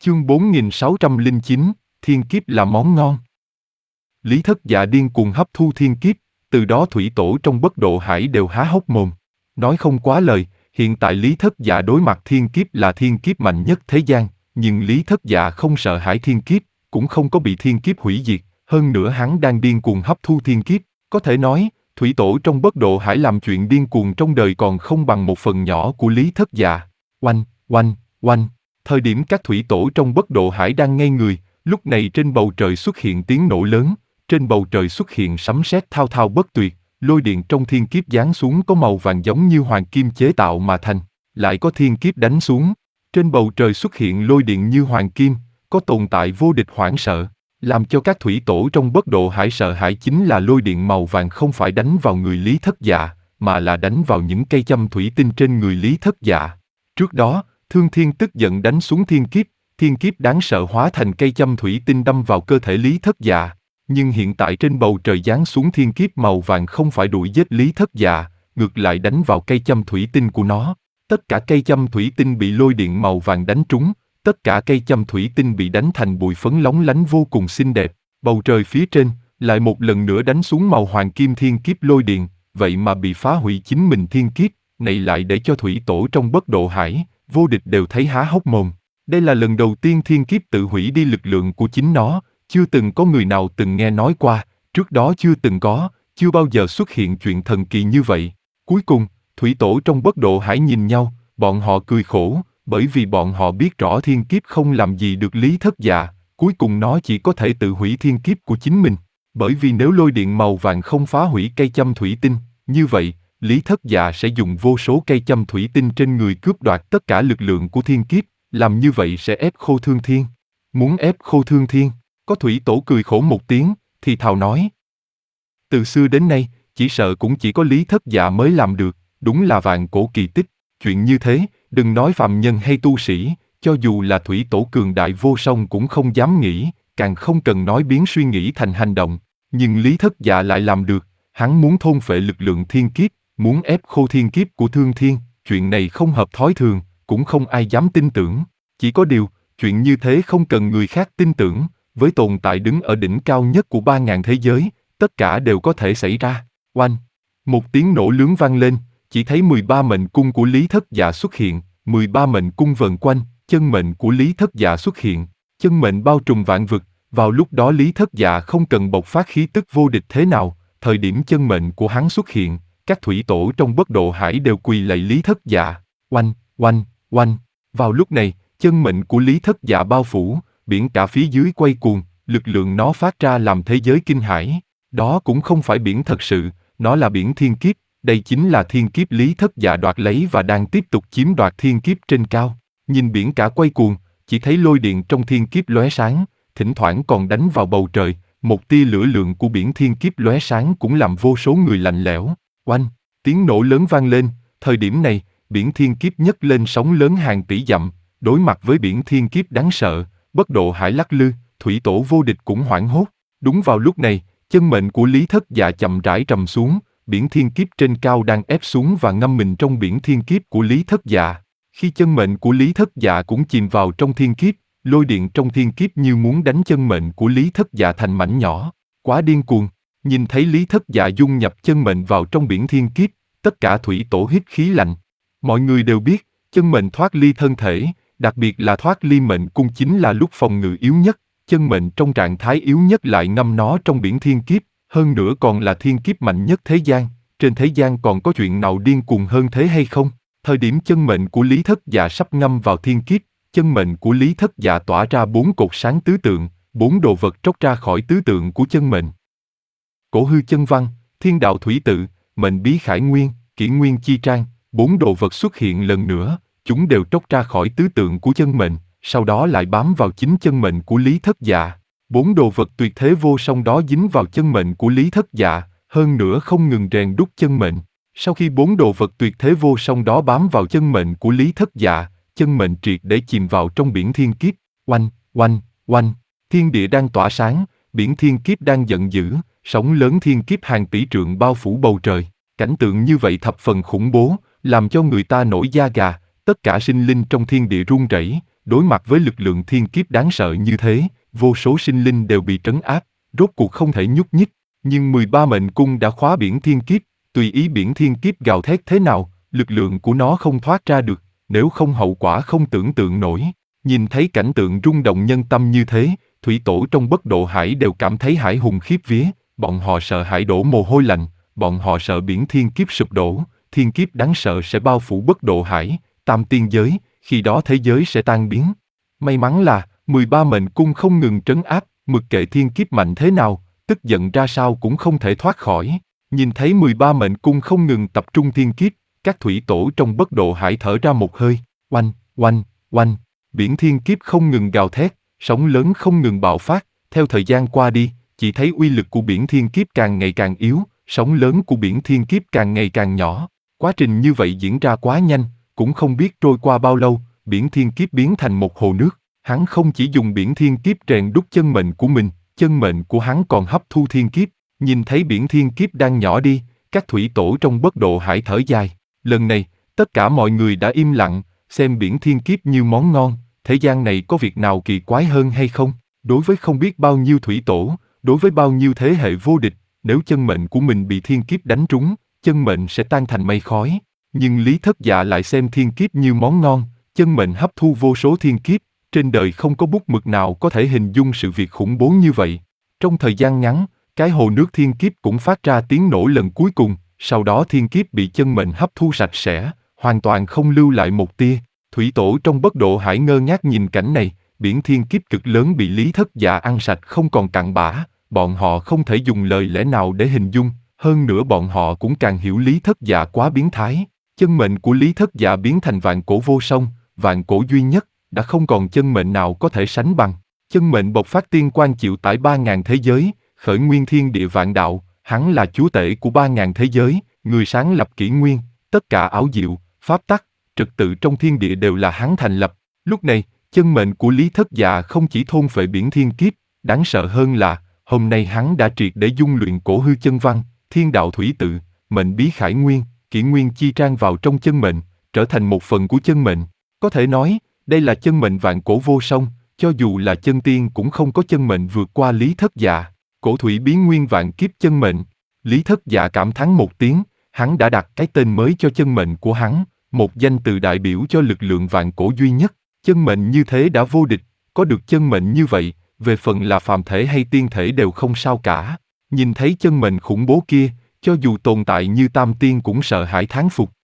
Chương 4609, Thiên kiếp là món ngon. Lý Thất Dạ điên cuồng hấp thu thiên kiếp, từ đó thủy tổ trong Bất Độ Hải đều há hốc mồm. Nói không quá lời, hiện tại Lý Thất Dạ đối mặt thiên kiếp là thiên kiếp mạnh nhất thế gian, nhưng Lý Thất Dạ không sợ hãi thiên kiếp, cũng không có bị thiên kiếp hủy diệt, hơn nữa hắn đang điên cuồng hấp thu thiên kiếp. Có thể nói, thủy tổ trong Bất Độ Hải làm chuyện điên cuồng trong đời còn không bằng một phần nhỏ của Lý Thất Dạ. Oanh, oanh, oanh. Thời điểm các thủy tổ trong Bất Độ Hải đang ngây người, lúc này trên bầu trời xuất hiện tiếng nổ lớn, trên bầu trời xuất hiện sấm sét thao thao bất tuyệt, lôi điện trong thiên kiếp giáng xuống có màu vàng giống như hoàng kim chế tạo mà thành, lại có thiên kiếp đánh xuống, trên bầu trời xuất hiện lôi điện như hoàng kim, có tồn tại vô địch hoảng sợ, làm cho các thủy tổ trong Bất Độ Hải sợ hãi chính là lôi điện màu vàng không phải đánh vào người Lý Thất Dạ, mà là đánh vào những cây châm thủy tinh trên người Lý Thất Dạ. Trước đó, Thương Thiên tức giận đánh xuống thiên kiếp đáng sợ hóa thành cây châm thủy tinh đâm vào cơ thể Lý Thất Dạ. Nhưng hiện tại trên bầu trời giáng xuống thiên kiếp màu vàng không phải đuổi giết Lý Thất Dạ, ngược lại đánh vào cây châm thủy tinh của nó. Tất cả cây châm thủy tinh bị lôi điện màu vàng đánh trúng, tất cả cây châm thủy tinh bị đánh thành bụi phấn lóng lánh vô cùng xinh đẹp. Bầu trời phía trên, lại một lần nữa đánh xuống màu hoàng kim thiên kiếp lôi điện, vậy mà bị phá hủy chính mình thiên kiếp, này lại để cho thủy tổ trong Bất Độ Hải, vô địch đều thấy há hốc mồm. Đây là lần đầu tiên thiên kiếp tự hủy đi lực lượng của chính nó, chưa từng có người nào từng nghe nói qua, trước đó chưa bao giờ xuất hiện chuyện thần kỳ như vậy. Cuối cùng, thủy tổ trong Bất Độ Hải nhìn nhau, bọn họ cười khổ, bởi vì bọn họ biết rõ thiên kiếp không làm gì được Lý Thất Dạ, cuối cùng nó chỉ có thể tự hủy thiên kiếp của chính mình. Bởi vì nếu lôi điện màu vàng không phá hủy cây châm thủy tinh, như vậy, Lý Thất Dạ sẽ dùng vô số cây châm thủy tinh trên người cướp đoạt tất cả lực lượng của thiên kiếp, làm như vậy sẽ ép khô Thương Thiên. Muốn ép khô Thương Thiên, có thủy tổ cười khổ một tiếng, thì thào nói. Từ xưa đến nay, chỉ sợ cũng chỉ có Lý Thất Dạ mới làm được, đúng là vạn cổ kỳ tích. Chuyện như thế, đừng nói phàm nhân hay tu sĩ, cho dù là thủy tổ cường đại vô song cũng không dám nghĩ, càng không cần nói biến suy nghĩ thành hành động. Nhưng Lý Thất Dạ lại làm được, hắn muốn thôn phệ lực lượng thiên kiếp, muốn ép khô thiên kiếp của Thương Thiên, chuyện này không hợp thói thường, cũng không ai dám tin tưởng. Chỉ có điều, chuyện như thế không cần người khác tin tưởng, với tồn tại đứng ở đỉnh cao nhất của 3.000 thế giới, tất cả đều có thể xảy ra. Oanh! Một tiếng nổ lớn vang lên, chỉ thấy 13 mệnh cung của Lý Thất Dạ xuất hiện, 13 mệnh cung vần quanh, chân mệnh của Lý Thất Dạ xuất hiện, chân mệnh bao trùm vạn vực, vào lúc đó Lý Thất Dạ không cần bộc phát khí tức vô địch thế nào, thời điểm chân mệnh của hắn xuất hiện, các thủy tổ trong Bất Độ Hải đều quỳ lạy Lý Thất Dạ. Oanh, oanh, oanh! Vào lúc này, chân mệnh của Lý Thất Dạ bao phủ, biển cả phía dưới quay cuồng, lực lượng nó phát ra làm thế giới kinh hãi. Đó cũng không phải biển thật sự, nó là biển thiên kiếp, đây chính là thiên kiếp Lý Thất Dạ đoạt lấy và đang tiếp tục chiếm đoạt thiên kiếp trên cao. Nhìn biển cả quay cuồng, chỉ thấy lôi điện trong thiên kiếp lóe sáng, thỉnh thoảng còn đánh vào bầu trời, một tia lửa lượng của biển thiên kiếp lóe sáng cũng làm vô số người lạnh lẽo. Oanh! Tiếng nổ lớn vang lên, thời điểm này, biển thiên kiếp nhấc lên sóng lớn hàng tỷ dặm, đối mặt với biển thiên kiếp đáng sợ, Bất Độ Hải lắc lư, thủy tổ vô địch cũng hoảng hốt. Đúng vào lúc này, chân mệnh của Lý Thất Dạ chậm rãi trầm xuống, biển thiên kiếp trên cao đang ép xuống và ngâm mình trong biển thiên kiếp của Lý Thất Dạ. Khi chân mệnh của Lý Thất Dạ cũng chìm vào trong thiên kiếp, lôi điện trong thiên kiếp như muốn đánh chân mệnh của Lý Thất Dạ thành mảnh nhỏ, quá điên cuồng. Nhìn thấy Lý Thất Dạ dung nhập chân mệnh vào trong biển thiên kiếp, tất cả thủy tổ hít khí lạnh. Mọi người đều biết, chân mệnh thoát ly thân thể, đặc biệt là thoát ly mệnh cung chính là lúc phòng ngự yếu nhất, chân mệnh trong trạng thái yếu nhất lại ngâm nó trong biển thiên kiếp, hơn nữa còn là thiên kiếp mạnh nhất thế gian, trên thế gian còn có chuyện nào điên cuồng hơn thế hay không? Thời điểm chân mệnh của Lý Thất Dạ sắp ngâm vào thiên kiếp, chân mệnh của Lý Thất Dạ tỏa ra 4 cột sáng tứ tượng, 4 đồ vật tróc ra khỏi tứ tượng của chân mệnh. Cổ hư chân văn, thiên đạo thủy tự, mệnh bí khải nguyên, kỷ nguyên chi trang, 4 đồ vật xuất hiện lần nữa, chúng đều tróc ra khỏi tứ tượng của chân mệnh, sau đó lại bám vào chính chân mệnh của Lý Thất Dạ. 4 đồ vật tuyệt thế vô song đó dính vào chân mệnh của Lý Thất Dạ, hơn nữa không ngừng rèn đúc chân mệnh. Sau khi 4 đồ vật tuyệt thế vô song đó bám vào chân mệnh của Lý Thất Dạ, chân mệnh triệt để chìm vào trong biển thiên kiếp. Oanh, oanh, oanh! Thiên địa đang tỏa sáng, biển thiên kiếp đang giận dữ, sóng lớn thiên kiếp hàng tỷ trượng bao phủ bầu trời. Cảnh tượng như vậy thập phần khủng bố, làm cho người ta nổi da gà, tất cả sinh linh trong thiên địa run rẩy, đối mặt với lực lượng thiên kiếp đáng sợ như thế, vô số sinh linh đều bị trấn áp, rốt cuộc không thể nhúc nhích. Nhưng 13 mệnh cung đã khóa biển thiên kiếp, tùy ý biển thiên kiếp gào thét thế nào, lực lượng của nó không thoát ra được, nếu không hậu quả không tưởng tượng nổi. Nhìn thấy cảnh tượng rung động nhân tâm như thế, thủy tổ trong Bất Độ Hải đều cảm thấy hải hùng khiếp vía, bọn họ sợ hãi đổ mồ hôi lạnh, bọn họ sợ biển thiên kiếp sụp đổ, thiên kiếp đáng sợ sẽ bao phủ Bất Độ Hải, tam tiên giới, khi đó thế giới sẽ tan biến. May mắn là, 13 mệnh cung không ngừng trấn áp, mặc kệ thiên kiếp mạnh thế nào, tức giận ra sao cũng không thể thoát khỏi. Nhìn thấy 13 mệnh cung không ngừng tập trung thiên kiếp, các thủy tổ trong Bất Độ Hải thở ra một hơi, oanh, oanh, oanh, biển thiên kiếp không ngừng gào thét, sóng lớn không ngừng bạo phát, theo thời gian qua đi, chỉ thấy uy lực của biển thiên kiếp càng ngày càng yếu, sóng lớn của biển thiên kiếp càng ngày càng nhỏ. Quá trình như vậy diễn ra quá nhanh, cũng không biết trôi qua bao lâu, biển thiên kiếp biến thành một hồ nước. Hắn không chỉ dùng biển thiên kiếp rèn đúc chân mệnh của mình, chân mệnh của hắn còn hấp thu thiên kiếp. Nhìn thấy biển thiên kiếp đang nhỏ đi, các thủy tổ trong Bất Độ Hải thở dài. Lần này, tất cả mọi người đã im lặng, xem biển thiên kiếp như món ngon, thế gian này có việc nào kỳ quái hơn hay không? Đối với không biết bao nhiêu thủy tổ, đối với bao nhiêu thế hệ vô địch, nếu chân mệnh của mình bị thiên kiếp đánh trúng, chân mệnh sẽ tan thành mây khói. Nhưng Lý Thất Dạ lại xem thiên kiếp như món ngon, chân mệnh hấp thu vô số thiên kiếp, trên đời không có bút mực nào có thể hình dung sự việc khủng bố như vậy. Trong thời gian ngắn, cái hồ nước thiên kiếp cũng phát ra tiếng nổ lần cuối cùng, sau đó thiên kiếp bị chân mệnh hấp thu sạch sẽ, hoàn toàn không lưu lại một tia. Thủy tổ trong Bất Độ Hải ngơ ngác nhìn cảnh này, biển thiên kiếp cực lớn bị Lý Thất Dạ ăn sạch không còn cặn bã, bọn họ không thể dùng lời lẽ nào để hình dung, hơn nữa bọn họ cũng càng hiểu Lý Thất Dạ quá biến thái. Chân mệnh của Lý Thất Dạ biến thành vạn cổ vô song, vạn cổ duy nhất, đã không còn chân mệnh nào có thể sánh bằng. Chân mệnh bộc phát tiên quang chịu tải 3.000 thế giới, khởi nguyên thiên địa vạn đạo, hắn là chúa tể của 3.000 thế giới, người sáng lập kỷ nguyên, tất cả ảo diệu, pháp tắc, trật tự trong thiên địa đều là hắn thành lập. Lúc này, chân mệnh của Lý Thất Dạ không chỉ thôn phệ biển thiên kiếp, đáng sợ hơn là, hôm nay hắn đã triệt để dung luyện cổ hư chân văn, thiên đạo thủy tự, mệnh bí khải nguyên, kỷ nguyên chi trang vào trong chân mệnh, trở thành một phần của chân mệnh. Có thể nói, đây là chân mệnh vạn cổ vô song, cho dù là chân tiên cũng không có chân mệnh vượt qua Lý Thất Dạ. Cổ thủy bí nguyên vạn kiếp chân mệnh. Lý Thất Dạ cảm thán một tiếng, hắn đã đặt cái tên mới cho chân mệnh của hắn, một danh từ đại biểu cho lực lượng vạn cổ duy nhất. Chân mệnh như thế đã vô địch, có được chân mệnh như vậy, về phần là phàm thể hay tiên thể đều không sao cả. Nhìn thấy chân mệnh khủng bố kia, cho dù tồn tại như tam tiên cũng sợ hãi thán phục.